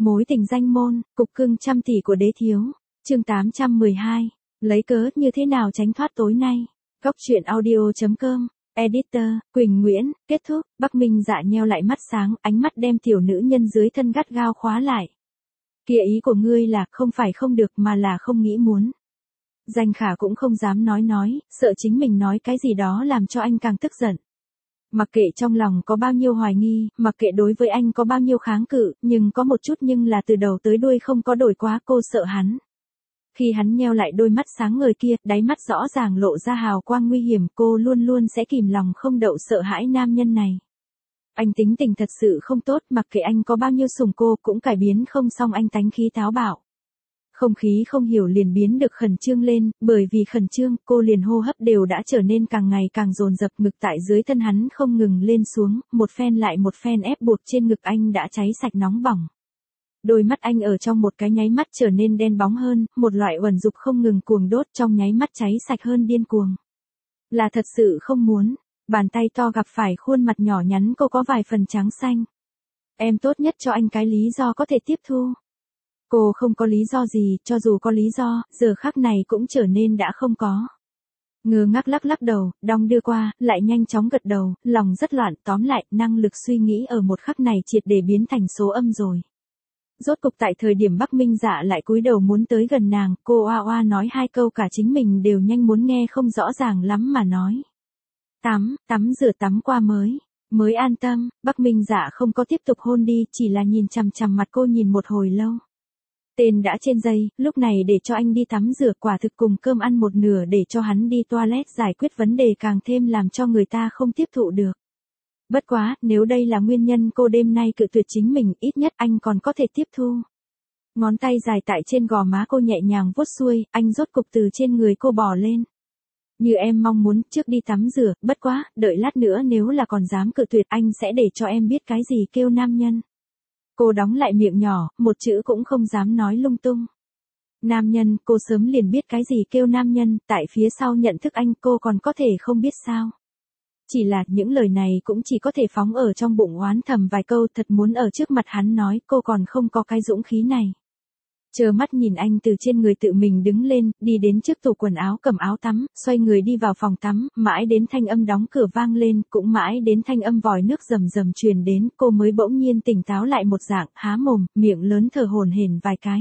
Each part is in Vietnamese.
Mối tình danh môn, cục cưng trăm tỷ của đế thiếu. Chương 812. Lấy cớ như thế nào tránh thoát tối nay. Góc truyện audio.com. Editor, Quỳnh Nguyễn. Kết thúc. Bắc Minh Dạ nheo lại mắt sáng, ánh mắt đem tiểu nữ nhân dưới thân gắt gao khóa lại. Kia ý của ngươi là không phải không được mà là không nghĩ muốn. Danh Khả cũng không dám nói, sợ chính mình nói cái gì đó làm cho anh càng tức giận. Mặc kệ trong lòng có bao nhiêu hoài nghi, mặc kệ đối với anh có bao nhiêu kháng cự, nhưng có một chút nhưng là từ đầu tới đuôi không có đổi quá, cô sợ hắn. Khi hắn nheo lại đôi mắt sáng ngời kia, đáy mắt rõ ràng lộ ra hào quang nguy hiểm, cô luôn luôn sẽ kìm lòng không đậu sợ hãi nam nhân này. Anh tính tình thật sự không tốt, mặc kệ anh có bao nhiêu sủng cô cũng cải biến không xong anh tánh khí táo bạo. Không khí không hiểu liền biến được khẩn trương lên, bởi vì khẩn trương, cô liền hô hấp đều đã trở nên càng ngày càng dồn dập, ngực tại dưới thân hắn không ngừng lên xuống, một phen lại một phen ép buộc trên ngực anh đã cháy sạch nóng bỏng. Đôi mắt anh ở trong một cái nháy mắt trở nên đen bóng hơn, một loại uẩn dục không ngừng cuồng đốt trong nháy mắt cháy sạch hơn điên cuồng. Là thật sự không muốn, bàn tay to gặp phải khuôn mặt nhỏ nhắn cô có vài phần trắng xanh. Em tốt nhất cho anh cái lý do có thể tiếp thu. Cô không có lý do gì, cho dù có lý do, giờ khắc này cũng trở nên đã không có. Ngơ ngác lắc đầu, đong đưa qua, lại nhanh chóng gật đầu, lòng rất loạn, tóm lại, năng lực suy nghĩ ở một khắc này triệt để biến thành số âm rồi. Rốt cục tại thời điểm Bắc Minh Dạ lại cúi đầu muốn tới gần nàng, cô oa oa nói hai câu cả chính mình đều nhanh muốn nghe không rõ ràng lắm mà nói. Tắm rửa tắm qua mới an tâm, Bắc Minh Dạ không có tiếp tục hôn đi, chỉ là nhìn chằm chằm mặt cô nhìn một hồi lâu. Tên đã trên dây, lúc này để cho anh đi tắm rửa quả thực cùng cơm ăn một nửa để cho hắn đi toilet giải quyết vấn đề càng thêm làm cho người ta không tiếp thụ được. Bất quá, nếu đây là nguyên nhân cô đêm nay cự tuyệt chính mình, ít nhất anh còn có thể tiếp thu. Ngón tay dài tại trên gò má cô nhẹ nhàng vuốt xuôi, anh rốt cục từ trên người cô bò lên. Như em mong muốn, trước đi tắm rửa, bất quá, đợi lát nữa nếu là còn dám cự tuyệt anh sẽ để cho em biết cái gì kêu nam nhân. Cô đóng lại miệng nhỏ, một chữ cũng không dám nói lung tung. Nam nhân, cô sớm liền biết cái gì kêu nam nhân, tại phía sau nhận thức anh cô còn có thể không biết sao. Chỉ là những lời này cũng chỉ có thể phóng ở trong bụng oán thầm vài câu, thật muốn ở trước mặt hắn nói, cô còn không có cái dũng khí này. Chờ mắt nhìn anh từ trên người tự mình đứng lên, đi đến trước tủ quần áo cầm áo tắm, xoay người đi vào phòng tắm, mãi đến thanh âm đóng cửa vang lên, cũng mãi đến thanh âm vòi nước rầm rầm truyền đến, cô mới bỗng nhiên tỉnh táo lại một dạng, há mồm, miệng lớn thở hổn hển vài cái.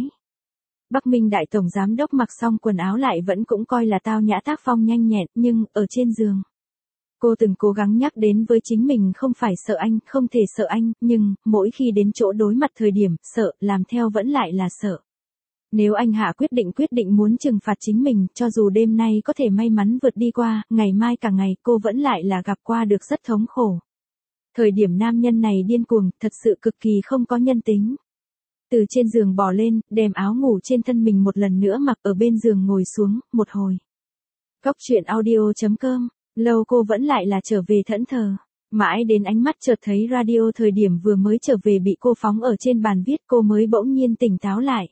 Bắc Minh đại tổng giám đốc mặc xong quần áo lại vẫn cũng coi là tao nhã tác phong nhanh nhẹn, nhưng, ở trên giường. Cô từng cố gắng nhắc đến với chính mình không phải sợ anh, không thể sợ anh, nhưng, mỗi khi đến chỗ đối mặt thời điểm, sợ, làm theo vẫn lại là sợ. Nếu anh hạ quyết định muốn trừng phạt chính mình, cho dù đêm nay có thể may mắn vượt đi qua, ngày mai cả ngày cô vẫn lại là gặp qua được rất thống khổ. Thời điểm nam nhân này điên cuồng, thật sự cực kỳ không có nhân tính. Từ trên giường bò lên, đem áo ngủ trên thân mình một lần nữa mặc ở bên giường ngồi xuống, một hồi. Góc truyện audio.com, lâu cô vẫn lại là trở về thẫn thờ. Mãi đến ánh mắt chợt thấy radio thời điểm vừa mới trở về bị cô phóng ở trên bàn viết cô mới bỗng nhiên tỉnh táo lại.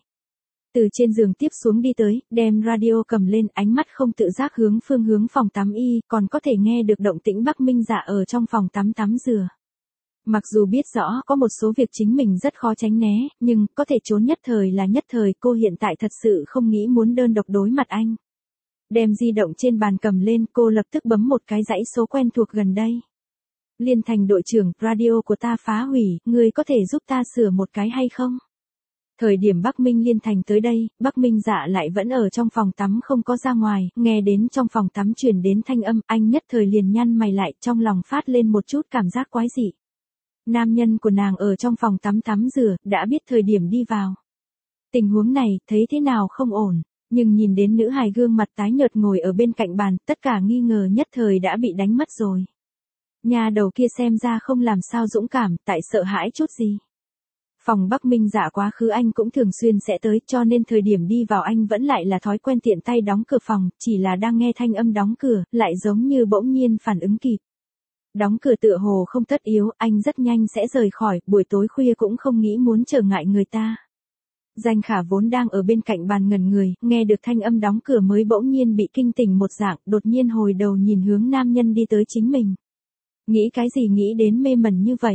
Từ trên giường tiếp xuống đi tới, đem radio cầm lên, ánh mắt không tự giác hướng phương hướng phòng tắm y, còn có thể nghe được động tĩnh Bắc Minh Dạ ở trong phòng tắm tắm rửa. Mặc dù biết rõ có một số việc chính mình rất khó tránh né, nhưng có thể trốn nhất thời là nhất thời, cô hiện tại thật sự không nghĩ muốn đơn độc đối mặt anh. Đem di động trên bàn cầm lên, cô lập tức bấm một cái dãy số quen thuộc gần đây. Liên Thành đội trưởng, radio của ta phá hủy, người có thể giúp ta sửa một cái hay không? Thời điểm Bắc Minh Liên Thành tới đây, Bắc Minh Dạ lại vẫn ở trong phòng tắm không có ra ngoài, nghe đến trong phòng tắm truyền đến thanh âm, anh nhất thời liền nhăn mày lại, trong lòng phát lên một chút cảm giác quái dị. Nam nhân của nàng ở trong phòng tắm tắm rửa, đã biết thời điểm đi vào. Tình huống này, thấy thế nào không ổn, nhưng nhìn đến nữ hài gương mặt tái nhợt ngồi ở bên cạnh bàn, tất cả nghi ngờ nhất thời đã bị đánh mất rồi. Nhà đầu kia xem ra không làm sao dũng cảm, tại sợ hãi chút gì. Phòng Bắc Minh Dạ quá khứ anh cũng thường xuyên sẽ tới, cho nên thời điểm đi vào anh vẫn lại là thói quen tiện tay đóng cửa phòng, chỉ là đang nghe thanh âm đóng cửa, lại giống như bỗng nhiên phản ứng kịp. Đóng cửa tựa hồ không tất yếu, anh rất nhanh sẽ rời khỏi, buổi tối khuya cũng không nghĩ muốn trở ngại người ta. Danh Khả vốn đang ở bên cạnh bàn ngẩn người, nghe được thanh âm đóng cửa mới bỗng nhiên bị kinh tỉnh một dạng, đột nhiên hồi đầu nhìn hướng nam nhân đi tới chính mình. Nghĩ cái gì nghĩ đến mê mẩn như vậy?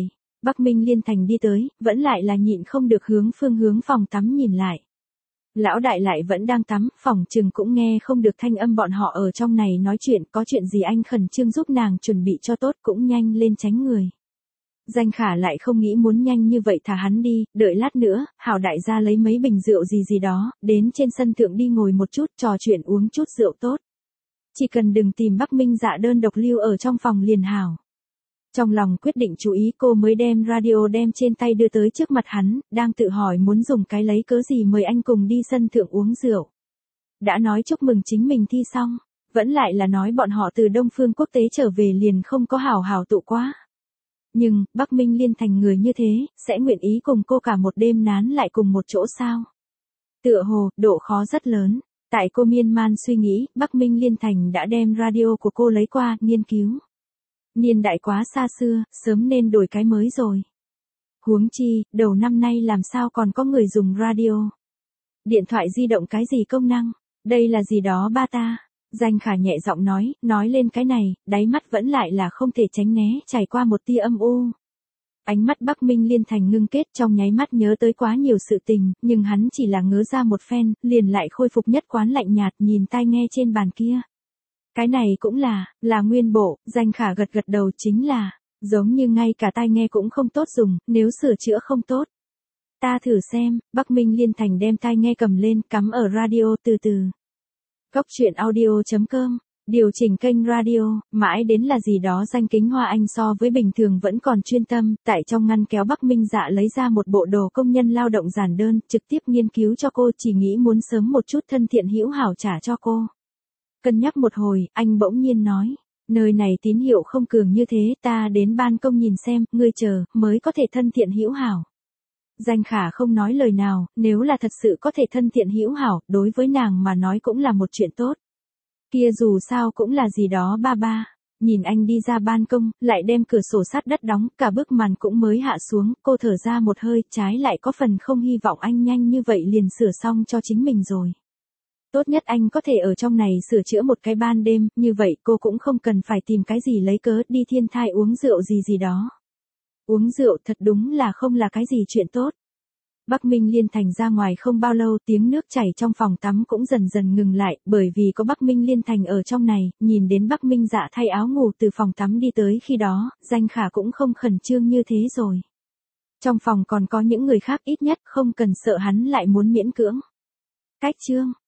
Bắc Minh Liên Thành đi tới, vẫn lại là nhịn không được hướng phương hướng phòng tắm nhìn lại. Lão đại lại vẫn đang tắm, phòng chừng cũng nghe không được thanh âm bọn họ ở trong này nói chuyện, có chuyện gì anh khẩn trương giúp nàng chuẩn bị cho tốt cũng nhanh lên tránh người. Danh Khả lại không nghĩ muốn nhanh như vậy thả hắn đi, đợi lát nữa, Hảo đại gia lấy mấy bình rượu gì gì đó, đến trên sân thượng đi ngồi một chút, trò chuyện uống chút rượu tốt. Chỉ cần đừng tìm Bắc Minh Dạ đơn độc lưu ở trong phòng liền hảo. Trong lòng quyết định chú ý cô mới đem radio đem trên tay đưa tới trước mặt hắn, đang tự hỏi muốn dùng cái lấy cớ gì mời anh cùng đi sân thượng uống rượu. Đã nói chúc mừng chính mình thi xong, vẫn lại là nói bọn họ từ Đông Phương Quốc tế trở về liền không có hảo hảo tụ quá. Nhưng, Bắc Minh Liên Thành người như thế, sẽ nguyện ý cùng cô cả một đêm nán lại cùng một chỗ sao? Tựa hồ, độ khó rất lớn. Tại cô miên man suy nghĩ, Bắc Minh Liên Thành đã đem radio của cô lấy qua, nghiên cứu. Niên đại quá xa xưa, sớm nên đổi cái mới rồi. Huống chi, đầu năm nay làm sao còn có người dùng radio. Điện thoại di động cái gì công năng, đây là gì đó ba ta. Danh Khả nhẹ giọng nói lên cái này, đáy mắt vẫn lại là không thể tránh né, trải qua một tia âm u. Ánh mắt Bắc Minh Liên Thành ngưng kết trong nháy mắt nhớ tới quá nhiều sự tình, nhưng hắn chỉ là ngớ ra một phen, liền lại khôi phục nhất quán lạnh nhạt nhìn tai nghe trên bàn kia. Cái này cũng là nguyên bộ, Danh Khả gật gật đầu chính là, giống như ngay cả tai nghe cũng không tốt dùng, nếu sửa chữa không tốt. Ta thử xem, Bắc Minh Liên Thành đem tai nghe cầm lên, cắm ở radio từ từ. Góc chuyện audio.com, điều chỉnh kênh radio, mãi đến là gì đó Danh Kính Hoa Anh so với bình thường vẫn còn chuyên tâm, tại trong ngăn kéo Bắc Minh Dạ lấy ra một bộ đồ công nhân lao động giản đơn, trực tiếp nghiên cứu cho cô, chỉ nghĩ muốn sớm một chút thân thiện hữu hảo trả cho cô. Cân nhắc một hồi, anh bỗng nhiên nói, nơi này tín hiệu không cường như thế, ta đến ban công nhìn xem, ngươi chờ, mới có thể thân thiện hữu hảo. Danh Khả không nói lời nào, nếu là thật sự có thể thân thiện hữu hảo, đối với nàng mà nói cũng là một chuyện tốt. Kia dù sao cũng là gì đó ba ba. Nhìn anh đi ra ban công, lại đem cửa sổ sát đất đóng, cả bức màn cũng mới hạ xuống, cô thở ra một hơi, trái lại có phần không hy vọng anh nhanh như vậy liền sửa xong cho chính mình rồi. Tốt nhất anh có thể ở trong này sửa chữa một cái ban đêm, như vậy cô cũng không cần phải tìm cái gì lấy cớ đi thiên thai uống rượu gì gì đó. Uống rượu thật đúng là không là cái gì chuyện tốt. Bắc Minh Liên Thành ra ngoài không bao lâu, tiếng nước chảy trong phòng tắm cũng dần dần ngừng lại, bởi vì có Bắc Minh Liên Thành ở trong này, nhìn đến Bắc Minh Dạ thay áo ngủ từ phòng tắm đi tới khi đó, Danh Khả cũng không khẩn trương như thế rồi. Trong phòng còn có những người khác, ít nhất không cần sợ hắn lại muốn miễn cưỡng. Cách chương